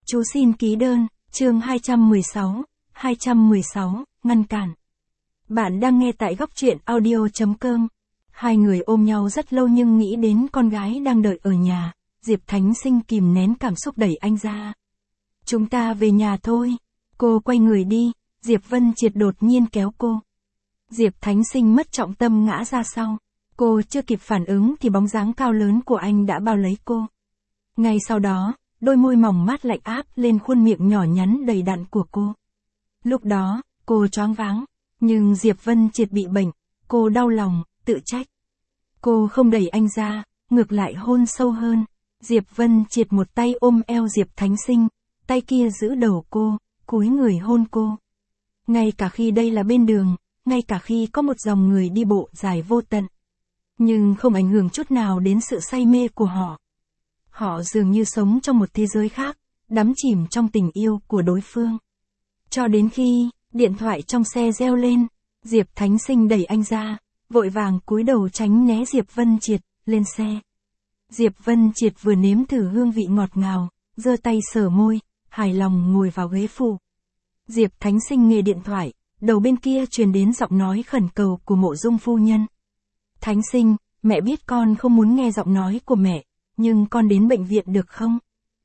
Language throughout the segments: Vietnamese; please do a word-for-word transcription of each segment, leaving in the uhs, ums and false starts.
Chú xin ký đơn, chương hai trăm mười sáu, hai trăm mười sáu, ngăn cản. Bạn đang nghe tại góc truyện audio.com. Hai người ôm nhau rất lâu nhưng nghĩ đến con gái đang đợi ở nhà, Diệp Thánh Sinh kìm nén cảm xúc đẩy anh ra. Chúng ta về nhà thôi. Cô quay người đi, Diệp Vân Triệt đột nhiên kéo cô. Diệp Thánh Sinh mất trọng tâm ngã ra sau. Cô chưa kịp phản ứng thì bóng dáng cao lớn của anh đã bao lấy cô. Ngay sau đó, đôi môi mỏng mát lạnh áp lên khuôn miệng nhỏ nhắn đầy đặn của cô. Lúc đó, cô choáng váng, nhưng Diệp Vân Triệt bị bệnh, cô đau lòng, tự trách. Cô không đẩy anh ra, ngược lại hôn sâu hơn. Diệp Vân Triệt một tay ôm eo Diệp Thánh Sinh, tay kia giữ đầu cô, cúi người hôn cô. Ngay cả khi đây là bên đường, ngay cả khi có một dòng người đi bộ dài vô tận. Nhưng không ảnh hưởng chút nào đến sự say mê của họ. Họ dường như sống trong một thế giới khác, đắm chìm trong tình yêu của đối phương. Cho đến khi, điện thoại trong xe reo lên, Diệp Thánh Sinh đẩy anh ra, vội vàng cúi đầu tránh né Diệp Vân Triệt, lên xe. Diệp Vân Triệt vừa nếm thử hương vị ngọt ngào, giơ tay sờ môi, hài lòng ngồi vào ghế phụ. Diệp Thánh Sinh nghe điện thoại, đầu bên kia truyền đến giọng nói khẩn cầu của Mộ Dung phu nhân. Thánh Sinh, mẹ biết con không muốn nghe giọng nói của mẹ, nhưng con đến bệnh viện được không?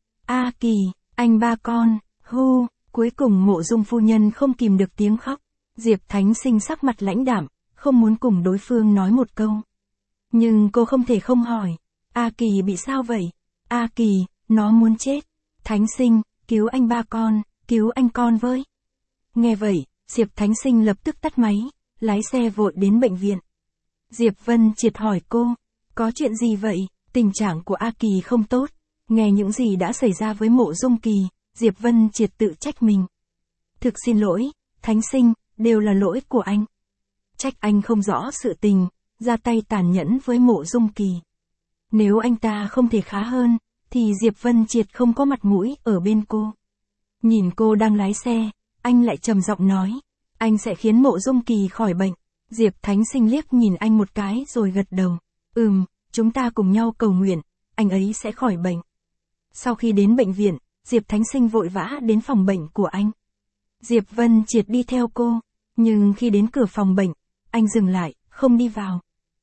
A Kỳ, anh ba con, hu, cuối cùng Mộ Dung phu nhân không kìm được tiếng khóc. Diệp Thánh Sinh sắc mặt lãnh đạm, không muốn cùng đối phương nói một câu. Nhưng cô không thể không hỏi, A Kỳ bị sao vậy? A Kỳ, nó muốn chết. Thánh Sinh, cứu anh ba con, cứu anh con với. Nghe vậy, Diệp Thánh Sinh lập tức tắt máy, lái xe vội đến bệnh viện. Diệp Vân Triệt hỏi cô, có chuyện gì vậy? Tình trạng của A Kỳ không tốt. Nghe những gì đã xảy ra với Mộ Dung Kỳ, Diệp Vân Triệt tự trách mình. Thực xin lỗi, Thánh Sinh, đều là lỗi của anh. Trách anh không rõ sự tình, ra tay tàn nhẫn với Mộ Dung Kỳ. Nếu anh ta không thể khá hơn, thì Diệp Vân Triệt không có mặt mũi ở bên cô. Nhìn cô đang lái xe, anh lại trầm giọng nói, anh sẽ khiến Mộ Dung Kỳ khỏi bệnh. Diệp Thánh Sinh liếc nhìn anh một cái rồi gật đầu. Ừm, chúng ta cùng nhau cầu nguyện, anh ấy sẽ khỏi bệnh. Sau khi đến bệnh viện, Diệp Thánh Sinh vội vã đến phòng bệnh của anh. Diệp Vân Triệt đi theo cô, nhưng khi đến cửa phòng bệnh, anh dừng lại, không đi vào.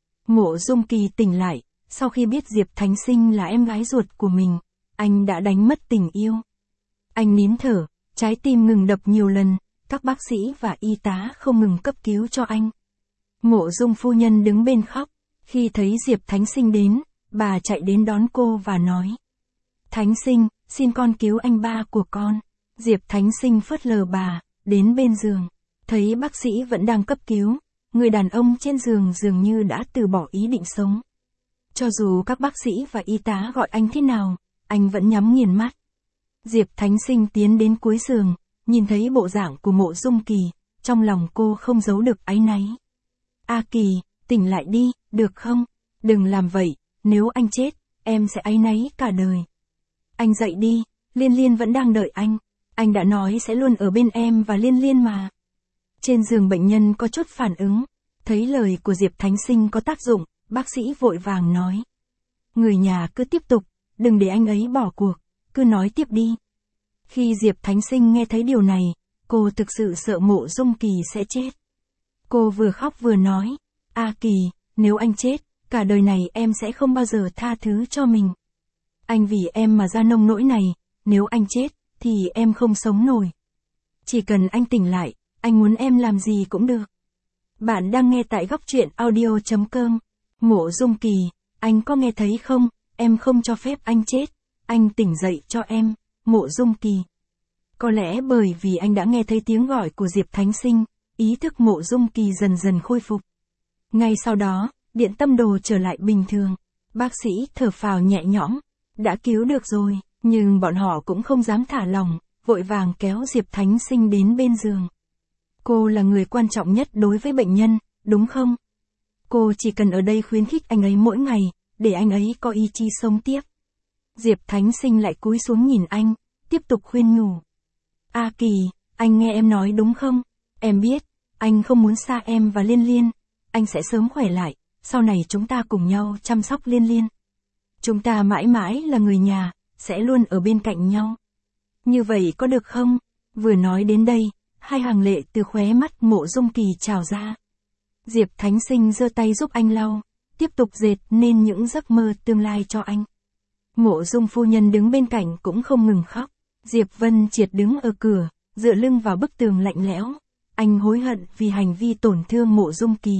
Mộ Dung Kỳ tỉnh lại, sau khi biết Diệp Thánh Sinh là em gái ruột của mình, anh đã đánh mất tình yêu. Anh nín thở, trái tim ngừng đập nhiều lần, các bác sĩ và y tá không ngừng cấp cứu cho anh. Mộ Dung phu nhân đứng bên khóc, khi thấy Diệp Thánh Sinh đến, bà chạy đến đón cô và nói. Thánh Sinh, xin con cứu anh ba của con. Diệp Thánh Sinh phớt lờ bà, đến bên giường, thấy bác sĩ vẫn đang cấp cứu, người đàn ông trên giường dường như đã từ bỏ ý định sống. Cho dù các bác sĩ và y tá gọi anh thế nào, anh vẫn nhắm nghiền mắt. Diệp Thánh Sinh tiến đến cuối giường, nhìn thấy bộ dạng của Mộ Dung Kỳ, trong lòng cô không giấu được áy náy. A Kỳ, tỉnh lại đi, được không? Đừng làm vậy, nếu anh chết, em sẽ áy náy cả đời. Anh dậy đi, Liên Liên vẫn đang đợi anh. Anh đã nói sẽ luôn ở bên em và Liên Liên mà. Trên giường bệnh nhân có chút phản ứng, thấy lời của Diệp Thánh Sinh có tác dụng, bác sĩ vội vàng nói. Người nhà cứ tiếp tục, đừng để anh ấy bỏ cuộc, cứ nói tiếp đi. Khi Diệp Thánh Sinh nghe thấy điều này, cô thực sự sợ Mộ Dung Kỳ sẽ chết. Cô vừa khóc vừa nói, A Kỳ, nếu anh chết, cả đời này em sẽ không bao giờ tha thứ cho mình. Anh vì em mà ra nông nỗi này, nếu anh chết, thì em không sống nổi. Chỉ cần anh tỉnh lại, anh muốn em làm gì cũng được. Bạn đang nghe tại góc truyện audio.com. Mộ Dung Kỳ, anh có nghe thấy không, em không cho phép anh chết, anh tỉnh dậy cho em, Mộ Dung Kỳ. Có lẽ bởi vì anh đã nghe thấy tiếng gọi của Diệp Thánh Sinh, ý thức Mộ Dung Kỳ dần dần khôi phục. Ngay sau đó, điện tâm đồ trở lại bình thường, bác sĩ thở phào nhẹ nhõm, đã cứu được rồi, nhưng bọn họ cũng không dám thả lòng, vội vàng kéo Diệp Thánh Sinh đến bên giường. Cô là người quan trọng nhất đối với bệnh nhân, đúng không? Cô chỉ cần ở đây khuyến khích anh ấy mỗi ngày, để anh ấy có ý chí sống tiếp. Diệp Thánh Sinh lại cúi xuống nhìn anh, tiếp tục khuyên nhủ. A Kỳ, anh nghe em nói đúng không? Em biết, anh không muốn xa em và Liên Liên, anh sẽ sớm khỏe lại, sau này chúng ta cùng nhau chăm sóc Liên Liên. Chúng ta mãi mãi là người nhà, sẽ luôn ở bên cạnh nhau. Như vậy có được không? Vừa nói đến đây, hai hàng lệ từ khóe mắt Mộ Dung Kỳ trào ra. Diệp Thánh Sinh giơ tay giúp anh lau, tiếp tục dệt nên những giấc mơ tương lai cho anh. Mộ Dung phu nhân đứng bên cạnh cũng không ngừng khóc. Diệp Vân Triệt đứng ở cửa, dựa lưng vào bức tường lạnh lẽo. Anh hối hận vì hành vi tổn thương Mộ Dung Kỳ.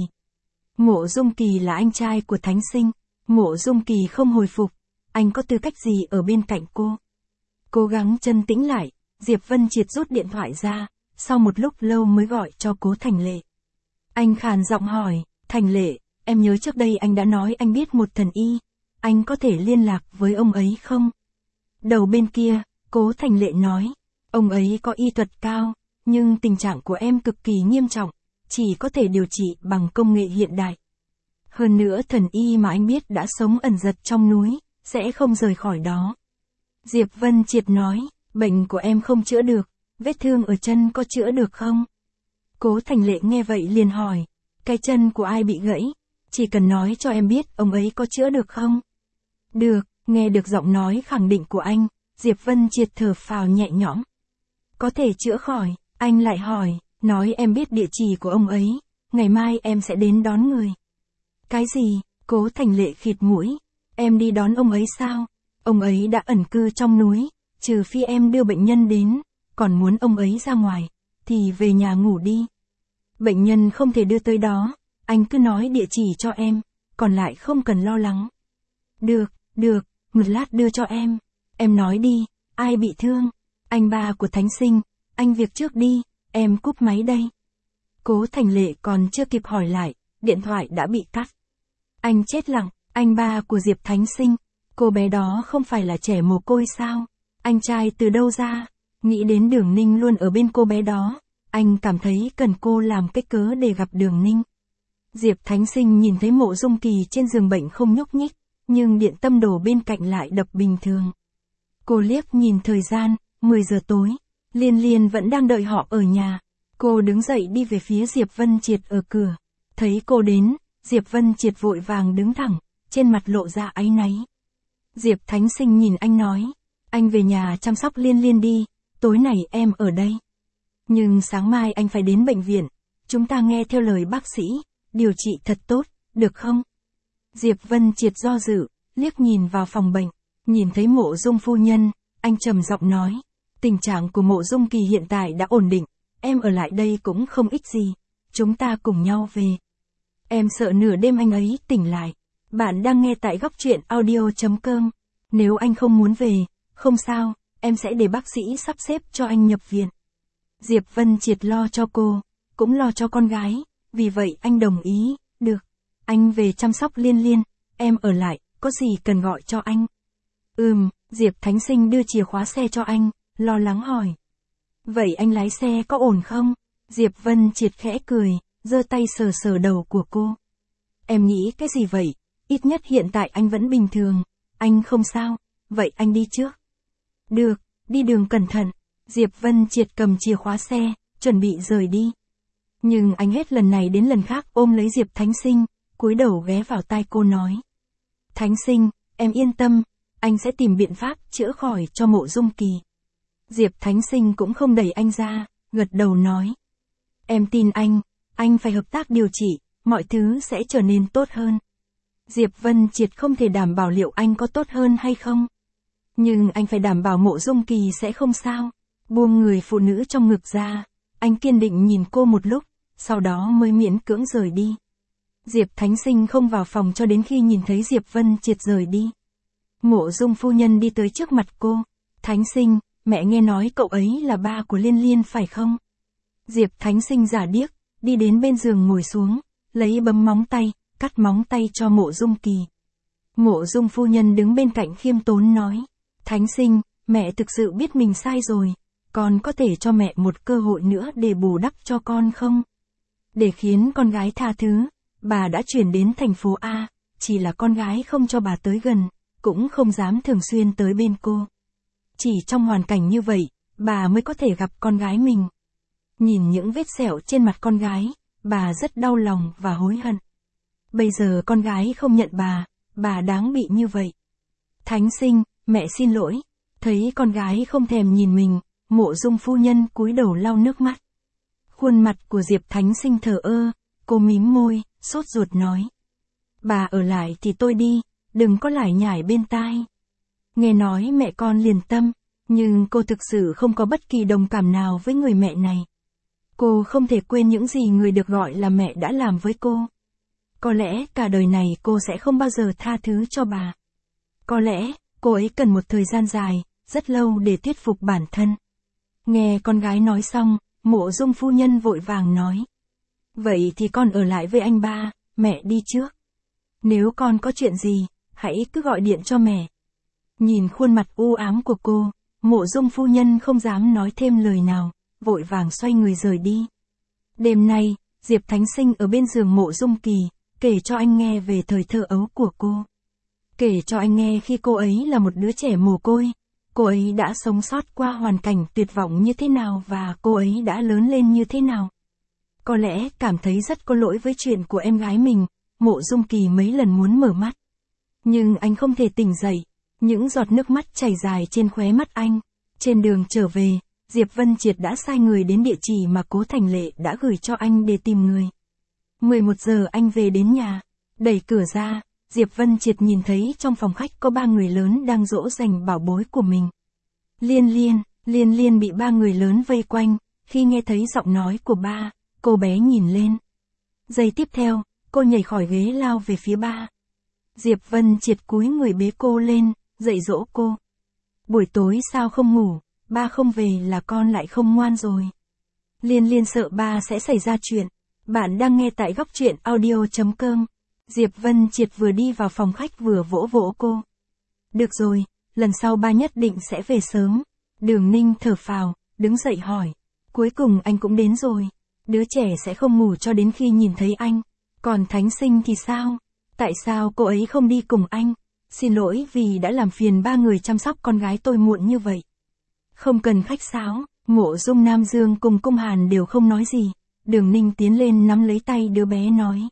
Mộ Dung Kỳ là anh trai của Thánh Sinh. Mộ Dung Kỳ không hồi phục. Anh có tư cách gì ở bên cạnh cô? Cố gắng chân tĩnh lại, Diệp Vân Triệt rút điện thoại ra, sau một lúc lâu mới gọi cho Cố Thành Lệ. Anh khàn giọng hỏi, Thành Lệ, em nhớ trước đây anh đã nói anh biết một thần y, anh có thể liên lạc với ông ấy không? Đầu bên kia, Cố Thành Lệ nói, ông ấy có y thuật cao, nhưng tình trạng của em cực kỳ nghiêm trọng, chỉ có thể điều trị bằng công nghệ hiện đại. Hơn nữa thần y mà anh biết đã sống ẩn giật trong núi, sẽ không rời khỏi đó. Diệp Vân Triệt nói, bệnh của em không chữa được, vết thương ở chân có chữa được không? Cố Thành Lệ nghe vậy liền hỏi, cái chân của ai bị gãy? Chỉ cần nói cho em biết ông ấy có chữa được không? Được, nghe được giọng nói khẳng định của anh, Diệp Vân Triệt thở phào nhẹ nhõm. Có thể chữa khỏi, anh lại hỏi, nói em biết địa chỉ của ông ấy, ngày mai em sẽ đến đón người. Cái gì? Cố Thành Lệ khịt mũi, em đi đón ông ấy sao? Ông ấy đã ẩn cư trong núi, trừ phi em đưa bệnh nhân đến, còn muốn ông ấy ra ngoài, thì về nhà ngủ đi. Bệnh nhân không thể đưa tới đó, anh cứ nói địa chỉ cho em, còn lại không cần lo lắng. Được, được, một lát đưa cho em. Em nói đi, ai bị thương? Anh ba của Thánh Sinh, anh việc trước đi, em cúp máy đây. Cố Thành Lệ còn chưa kịp hỏi lại, điện thoại đã bị cắt. Anh chết lặng, anh ba của Diệp Thánh Sinh, cô bé đó không phải là trẻ mồ côi sao? Anh trai từ đâu ra? Nghĩ đến Đường Ninh luôn ở bên cô bé đó, anh cảm thấy cần cô làm cái cớ để gặp Đường Ninh. Diệp Thánh Sinh nhìn thấy Mộ Dung Kỳ trên giường bệnh không nhúc nhích, nhưng điện tâm đồ bên cạnh lại đập bình thường. Cô liếc nhìn thời gian, mười giờ tối, Liên Liên vẫn đang đợi họ ở nhà. Cô đứng dậy đi về phía Diệp Vân Triệt ở cửa. Thấy cô đến, Diệp Vân Triệt vội vàng đứng thẳng, trên mặt lộ ra áy náy. Diệp Thánh Sinh nhìn anh nói, anh về nhà chăm sóc Liên Liên đi, tối nay em ở đây. Nhưng sáng mai anh phải đến bệnh viện, chúng ta nghe theo lời bác sĩ, điều trị thật tốt, được không? Diệp Vân Triệt do dự, liếc nhìn vào phòng bệnh, nhìn thấy Mộ Dung phu nhân, anh trầm giọng nói, tình trạng của Mộ Dung Kỳ hiện tại đã ổn định, em ở lại đây cũng không ích gì, chúng ta cùng nhau về. Em sợ nửa đêm anh ấy tỉnh lại. Bạn đang nghe tại góc truyện audio chấm com. Nếu anh không muốn về, không sao, em sẽ để bác sĩ sắp xếp cho anh nhập viện. Diệp Vân Triệt lo cho cô, cũng lo cho con gái, vì vậy anh đồng ý, được. Anh về chăm sóc Liên Liên, em ở lại, có gì cần gọi cho anh. Ừm, Diệp Thánh Sinh đưa chìa khóa xe cho anh, lo lắng hỏi. Vậy anh lái xe có ổn không? Diệp Vân Triệt khẽ cười, giơ tay sờ sờ đầu của cô. Em nghĩ cái gì vậy? Ít nhất hiện tại anh vẫn bình thường, anh không sao, vậy anh đi trước. Được, đi đường cẩn thận. Diệp Vân Triệt cầm chìa khóa xe, chuẩn bị rời đi. Nhưng anh hết lần này đến lần khác ôm lấy Diệp Thánh Sinh, cúi đầu ghé vào tai cô nói. Thánh Sinh, em yên tâm, anh sẽ tìm biện pháp chữa khỏi cho Mộ Dung Kỳ. Diệp Thánh Sinh cũng không đẩy anh ra, gật đầu nói. Em tin anh, anh phải hợp tác điều trị, mọi thứ sẽ trở nên tốt hơn. Diệp Vân Triệt không thể đảm bảo liệu anh có tốt hơn hay không. Nhưng anh phải đảm bảo Mộ Dung Kỳ sẽ không sao. Buông người phụ nữ trong ngực ra, anh kiên định nhìn cô một lúc, sau đó mới miễn cưỡng rời đi. Diệp Thánh Sinh không vào phòng cho đến khi nhìn thấy Diệp Vân Triệt rời đi. Mộ Dung phu nhân đi tới trước mặt cô. Thánh Sinh, mẹ nghe nói cậu ấy là ba của Liên Liên phải không? Diệp Thánh Sinh giả điếc, đi đến bên giường ngồi xuống, lấy bấm móng tay, cắt móng tay cho Mộ Dung Kỳ. Mộ Dung phu nhân đứng bên cạnh khiêm tốn nói. Thánh Sinh, mẹ thực sự biết mình sai rồi, con có thể cho mẹ một cơ hội nữa để bù đắp cho con không? Để khiến con gái tha thứ, bà đã chuyển đến thành phố A, chỉ là con gái không cho bà tới gần, cũng không dám thường xuyên tới bên cô. Chỉ trong hoàn cảnh như vậy, bà mới có thể gặp con gái mình. Nhìn những vết sẹo trên mặt con gái, bà rất đau lòng và hối hận. Bây giờ con gái không nhận bà, bà đáng bị như vậy. Thánh Sinh, mẹ xin lỗi, Thấy con gái không thèm nhìn mình, Mộ Dung phu nhân cúi đầu lau nước mắt. Khuôn mặt của Diệp Thánh Sinh thờ ơ, cô mím môi, sốt ruột nói. Bà ở lại thì tôi đi, đừng có lải nhải bên tai. Nghe nói mẹ con liền tâm, nhưng cô thực sự không có bất kỳ đồng cảm nào với người mẹ này. Cô không thể quên những gì người được gọi là mẹ đã làm với cô. Có lẽ cả đời này cô sẽ không bao giờ tha thứ cho bà. Có lẽ, cô ấy cần một thời gian dài, rất lâu để thuyết phục bản thân. Nghe con gái nói xong, Mộ Dung phu nhân vội vàng nói. Vậy thì con ở lại với anh ba, mẹ đi trước. Nếu con có chuyện gì, hãy cứ gọi điện cho mẹ. Nhìn khuôn mặt u ám của cô, Mộ Dung phu nhân không dám nói thêm lời nào, vội vàng xoay người rời đi. Đêm nay, Diệp Thánh Sinh ở bên giường Mộ Dung Kỳ, kể cho anh nghe về thời thơ ấu của cô. Kể cho anh nghe khi cô ấy là một đứa trẻ mồ côi, cô ấy đã sống sót qua hoàn cảnh tuyệt vọng như thế nào và cô ấy đã lớn lên như thế nào. Có lẽ cảm thấy rất có lỗi với chuyện của em gái mình, Mộ Dung Kỳ mấy lần muốn mở mắt. Nhưng anh không thể tỉnh dậy, những giọt nước mắt chảy dài trên khóe mắt anh. Trên đường trở về, Diệp Vân Triệt đã sai người đến địa chỉ mà Cố Thành Lệ đã gửi cho anh để tìm người. mười một giờ anh về đến nhà, đẩy cửa ra, Diệp Vân Triệt nhìn thấy trong phòng khách có ba người lớn đang dỗ dành bảo bối của mình. Liên Liên, Liên Liên bị ba người lớn vây quanh, khi nghe thấy giọng nói của ba, cô bé nhìn lên. Giây tiếp theo, cô nhảy khỏi ghế lao về phía ba. Diệp Vân Triệt cúi người bế cô lên, dạy dỗ cô. Buổi tối sao không ngủ, ba không về là con lại không ngoan rồi. Liên Liên sợ ba sẽ xảy ra chuyện. Bạn đang nghe tại góc truyện audio chấm com. Diệp Vân Triệt vừa đi vào phòng khách vừa vỗ vỗ cô. Được rồi, lần sau ba nhất định sẽ về sớm. Đường Ninh thở phào, đứng dậy hỏi. Cuối cùng anh cũng đến rồi. Đứa trẻ sẽ không ngủ cho đến khi nhìn thấy anh. Còn Thánh Sinh thì sao? Tại sao cô ấy không đi cùng anh? Xin lỗi vì đã làm phiền ba người chăm sóc con gái tôi muộn như vậy. Không cần khách sáo, Mộ Dung Nam Dương cùng Cung Hàn đều không nói gì. Đường Ninh tiến lên nắm lấy tay đứa bé nói.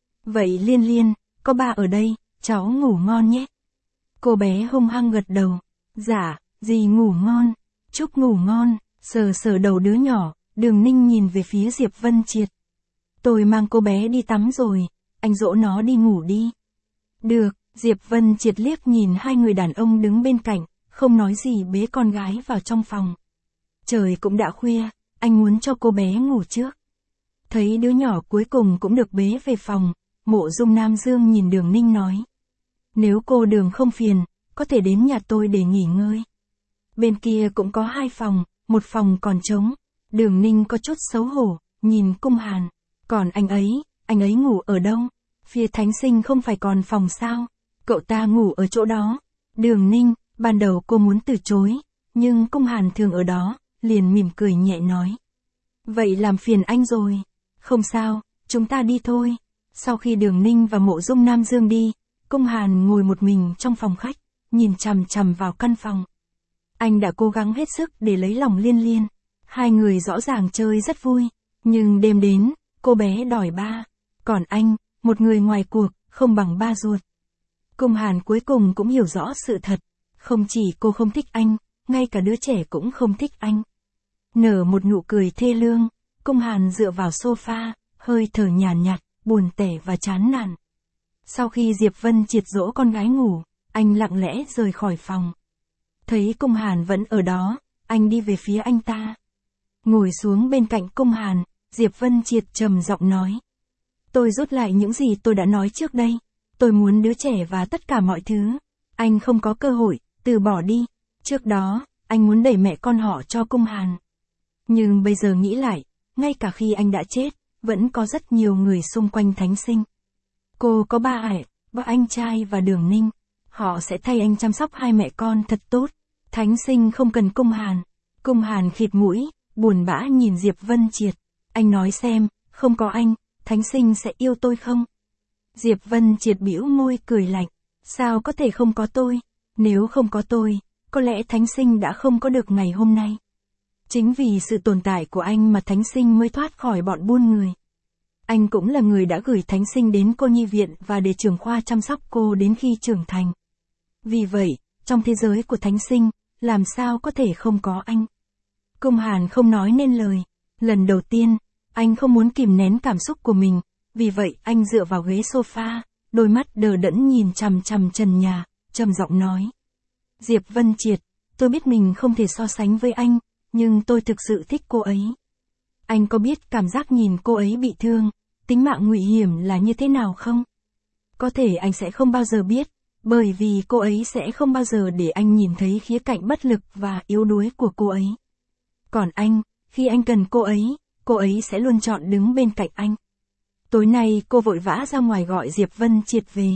Vậy Liên Liên, có ba ở đây, cháu ngủ ngon nhé. Cô bé hung hăng gật đầu. Dạ, dì ngủ ngon, chúc ngủ ngon, sờ sờ đầu đứa nhỏ, Đường Ninh nhìn về phía Diệp Vân Triệt. Tôi mang cô bé đi tắm rồi, anh dỗ nó đi ngủ đi. Được, Diệp Vân Triệt liếc nhìn hai người đàn ông đứng bên cạnh, không nói gì bế con gái vào trong phòng. Trời cũng đã khuya, anh muốn cho cô bé ngủ trước. Thấy đứa nhỏ cuối cùng cũng được bế về phòng, Mộ Dung Nam Dương nhìn Đường Ninh nói. Nếu cô Đường không phiền, có thể đến nhà tôi để nghỉ ngơi. Bên kia cũng có hai phòng, một phòng còn trống. Đường Ninh có chút xấu hổ, nhìn Cung Hàn. Còn anh ấy, anh ấy ngủ ở đâu? Phía Thánh Sinh không phải còn phòng sao? Cậu ta ngủ ở chỗ đó. Đường Ninh, ban đầu cô muốn từ chối, nhưng Cung Hàn thường ở đó, liền mỉm cười nhẹ nói. Vậy làm phiền anh rồi. Không sao, chúng ta đi thôi. Sau khi Đường Ninh và Mộ Dung Nam Dương đi, Cung Hàn ngồi một mình trong phòng khách, nhìn chằm chằm vào căn phòng. Anh đã cố gắng hết sức để lấy lòng Liên Liên. Hai người rõ ràng chơi rất vui, nhưng đêm đến, cô bé đòi ba. Còn anh, một người ngoài cuộc, không bằng ba ruột. Cung Hàn cuối cùng cũng hiểu rõ sự thật. Không chỉ cô không thích anh, ngay cả đứa trẻ cũng không thích anh. Nở một nụ cười thê lương, Cung Hàn dựa vào sofa, hơi thở nhàn nhạt, buồn tẻ và chán nản. Sau khi Diệp Vân Triệt dỗ con gái ngủ, anh lặng lẽ rời khỏi phòng. Thấy Cung Hàn vẫn ở đó, anh đi về phía anh ta. Ngồi xuống bên cạnh Cung Hàn, Diệp Vân Triệt trầm giọng nói. Tôi rút lại những gì tôi đã nói trước đây. Tôi muốn đứa trẻ và tất cả mọi thứ. Anh không có cơ hội, từ bỏ đi. Trước đó, anh muốn đẩy mẹ con họ cho Cung Hàn. Nhưng bây giờ nghĩ lại, ngay cả khi anh đã chết, vẫn có rất nhiều người xung quanh Thánh Sinh. Cô có ba ải, ba anh trai và Đường Ninh. Họ sẽ thay anh chăm sóc hai mẹ con thật tốt. Thánh Sinh không cần Cung Hàn. Cung Hàn khịt mũi, buồn bã nhìn Diệp Vân Triệt. Anh nói xem, không có anh, Thánh Sinh sẽ yêu tôi không? Diệp Vân Triệt bĩu môi cười lạnh. Sao có thể không có tôi? Nếu không có tôi, có lẽ Thánh Sinh đã không có được ngày hôm nay. Chính vì sự tồn tại của anh mà Thánh Sinh mới thoát khỏi bọn buôn người. Anh cũng là người đã gửi Thánh Sinh đến cô nhi viện và để trưởng khoa chăm sóc cô đến khi trưởng thành. Vì vậy, trong thế giới của Thánh Sinh, làm sao có thể không có anh. Cung Hàn không nói nên lời. Lần đầu tiên, anh không muốn kìm nén cảm xúc của mình, vì vậy anh dựa vào ghế sofa, đôi mắt đờ đẫn nhìn chằm chằm trần nhà, trầm giọng nói. Diệp Vân Triệt, tôi biết mình không thể so sánh với anh, nhưng tôi thực sự thích cô ấy. Anh có biết cảm giác nhìn cô ấy bị thương, tính mạng nguy hiểm là như thế nào không? Có thể anh sẽ không bao giờ biết, bởi vì cô ấy sẽ không bao giờ để anh nhìn thấy khía cạnh bất lực và yếu đuối của cô ấy. Còn anh, khi anh cần cô ấy, cô ấy sẽ luôn chọn đứng bên cạnh anh. Tối nay cô vội vã ra ngoài gọi Diệp Vân Triệt về.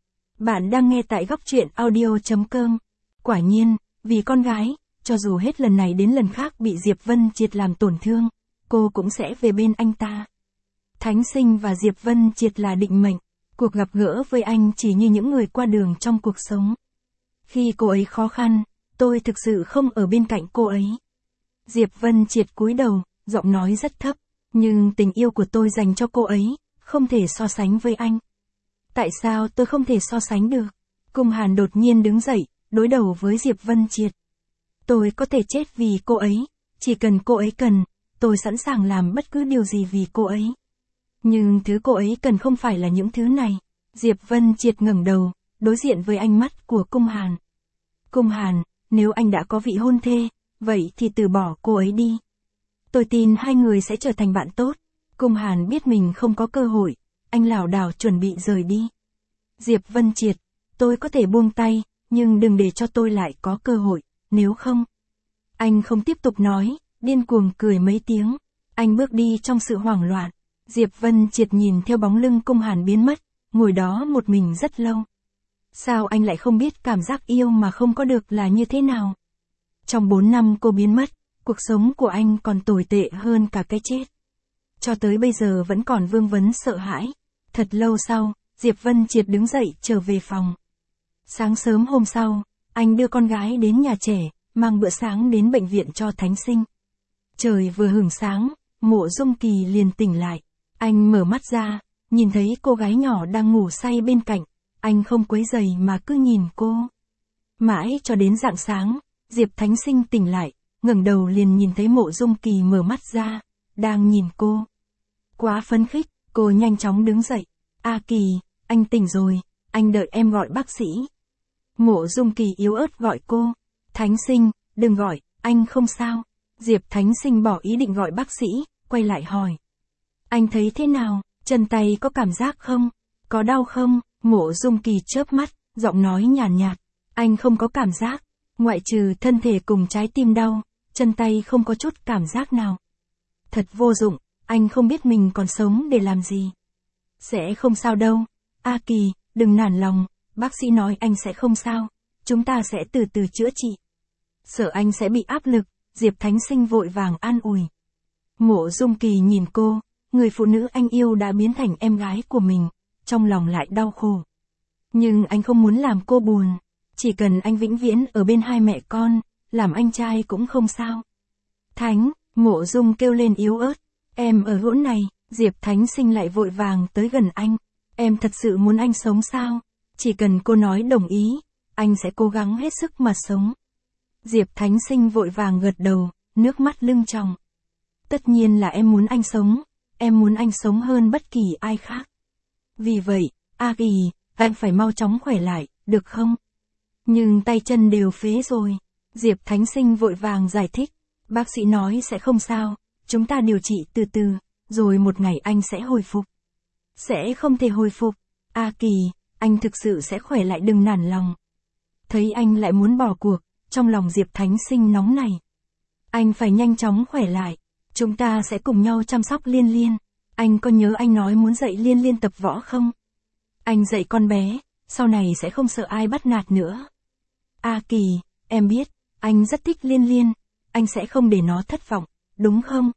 Bạn đang nghe tại góc truyện audio.com. Quả nhiên, vì con gái, cho dù hết lần này đến lần khác bị Diệp Vân Triệt làm tổn thương, cô cũng sẽ về bên anh ta. Thánh Sinh và Diệp Vân Triệt là định mệnh, cuộc gặp gỡ với anh chỉ như những người qua đường trong cuộc sống. Khi cô ấy khó khăn, tôi thực sự không ở bên cạnh cô ấy. Diệp Vân Triệt cúi đầu, giọng nói rất thấp, nhưng tình yêu của tôi dành cho cô ấy, không thể so sánh với anh. Tại sao tôi không thể so sánh được? Cung Hàn đột nhiên đứng dậy, đối đầu với Diệp Vân Triệt. Tôi có thể chết vì cô ấy, chỉ cần cô ấy cần, tôi sẵn sàng làm bất cứ điều gì vì cô ấy. Nhưng thứ cô ấy cần không phải là những thứ này. Diệp Vân Triệt ngẩng đầu, đối diện với ánh mắt của Cung Hàn. Cung Hàn, nếu anh đã có vị hôn thê, vậy thì từ bỏ cô ấy đi. Tôi tin hai người sẽ trở thành bạn tốt. Cung Hàn biết mình không có cơ hội, anh lảo đảo chuẩn bị rời đi. Diệp Vân Triệt, tôi có thể buông tay, nhưng đừng để cho tôi lại có cơ hội, nếu không. Anh không tiếp tục nói, điên cuồng cười mấy tiếng. Anh bước đi trong sự hoảng loạn. Diệp Vân Triệt nhìn theo bóng lưng Cung Hàn biến mất, ngồi đó một mình rất lâu. Sao anh lại không biết cảm giác yêu mà không có được là như thế nào? Trong bốn năm cô biến mất, cuộc sống của anh còn tồi tệ hơn cả cái chết. Cho tới bây giờ vẫn còn vương vấn sợ hãi. Thật lâu sau, Diệp Vân Triệt đứng dậy trở về phòng. Sáng sớm hôm sau, anh đưa con gái đến nhà trẻ, mang bữa sáng đến bệnh viện cho Thánh Sinh. Trời vừa hửng sáng, Mộ Dung Kỳ liền tỉnh lại. Anh mở mắt ra, nhìn thấy cô gái nhỏ đang ngủ say bên cạnh. Anh không quấy rầy mà cứ nhìn cô. Mãi cho đến rạng sáng, Diệp Thánh Sinh tỉnh lại, ngẩng đầu liền nhìn thấy Mộ Dung Kỳ mở mắt ra, đang nhìn cô. Quá phấn khích, cô nhanh chóng đứng dậy. A Kỳ, anh tỉnh rồi, anh đợi em gọi bác sĩ. Mộ Dung Kỳ yếu ớt gọi cô. Thánh Sinh, đừng gọi, anh không sao. Diệp Thánh Sinh bỏ ý định gọi bác sĩ, quay lại hỏi. Anh thấy thế nào, chân tay có cảm giác không? Có đau không? Mộ Dung Kỳ chớp mắt, giọng nói nhàn nhạt, nhạt. Anh không có cảm giác, ngoại trừ thân thể cùng trái tim đau, chân tay không có chút cảm giác nào. Thật vô dụng, anh không biết mình còn sống để làm gì. Sẽ không sao đâu. A Kỳ, đừng nản lòng, bác sĩ nói anh sẽ không sao, chúng ta sẽ từ từ chữa trị. Sợ anh sẽ bị áp lực, Diệp Thánh Sinh vội vàng an ủi. Mộ Dung Kỳ nhìn cô, người phụ nữ anh yêu đã biến thành em gái của mình, trong lòng lại đau khổ. Nhưng anh không muốn làm cô buồn, chỉ cần anh vĩnh viễn ở bên hai mẹ con, làm anh trai cũng không sao. Thánh, Mộ Dung kêu lên yếu ớt, em ở hỗn này, Diệp Thánh Sinh lại vội vàng tới gần anh. Em thật sự muốn anh sống sao? Chỉ cần cô nói đồng ý, anh sẽ cố gắng hết sức mà sống. Diệp Thánh Sinh vội vàng gật đầu, nước mắt lưng tròng. Tất nhiên là em muốn anh sống, em muốn anh sống hơn bất kỳ ai khác. Vì vậy, A Kỳ, anh phải mau chóng khỏe lại, được không? Nhưng tay chân đều phế rồi. Diệp Thánh Sinh vội vàng giải thích. Bác sĩ nói sẽ không sao, chúng ta điều trị từ từ, rồi một ngày anh sẽ hồi phục. Sẽ không thể hồi phục. A Kỳ, anh thực sự sẽ khỏe lại, đừng nản lòng. Thấy anh lại muốn bỏ cuộc, trong lòng Diệp Thánh Sinh nóng này. Anh phải nhanh chóng khỏe lại. Chúng ta sẽ cùng nhau chăm sóc Liên Liên. Anh có nhớ anh nói muốn dạy Liên Liên tập võ không? Anh dạy con bé, sau này sẽ không sợ ai bắt nạt nữa. A Kỳ, em biết, anh rất thích Liên Liên. Anh sẽ không để nó thất vọng, đúng không?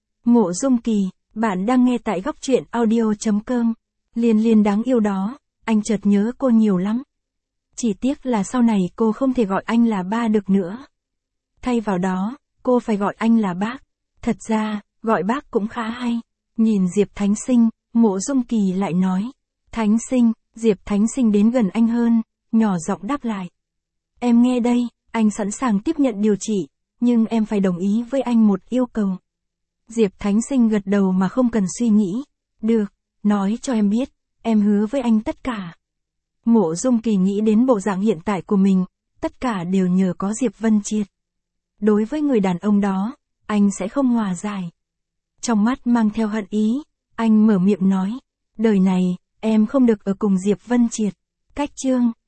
Mộ Dung Kỳ, bạn đang nghe tại góc truyện audio.com. Liên Liên đáng yêu đó, anh chợt nhớ cô nhiều lắm. Chỉ tiếc là sau này cô không thể gọi anh là ba được nữa. Thay vào đó, cô phải gọi anh là bác. Thật ra, gọi bác cũng khá hay. Nhìn Diệp Thánh Sinh, Mộ Dung Kỳ lại nói. Thánh Sinh, Diệp Thánh Sinh đến gần anh hơn, nhỏ giọng đáp lại. Em nghe đây, Anh sẵn sàng tiếp nhận điều trị, nhưng em phải đồng ý với anh một yêu cầu. Diệp Thánh Sinh gật đầu mà không cần suy nghĩ. Được, nói cho em biết, em hứa với anh tất cả. Mộ Dung Kỳ nghĩ đến bộ dạng hiện tại của mình, tất cả đều nhờ có Diệp Vân Triệt. Đối với người đàn ông đó, anh sẽ không hòa giải. Trong mắt mang theo hận ý, anh mở miệng nói, đời này, em không được ở cùng Diệp Vân Triệt. Cách chương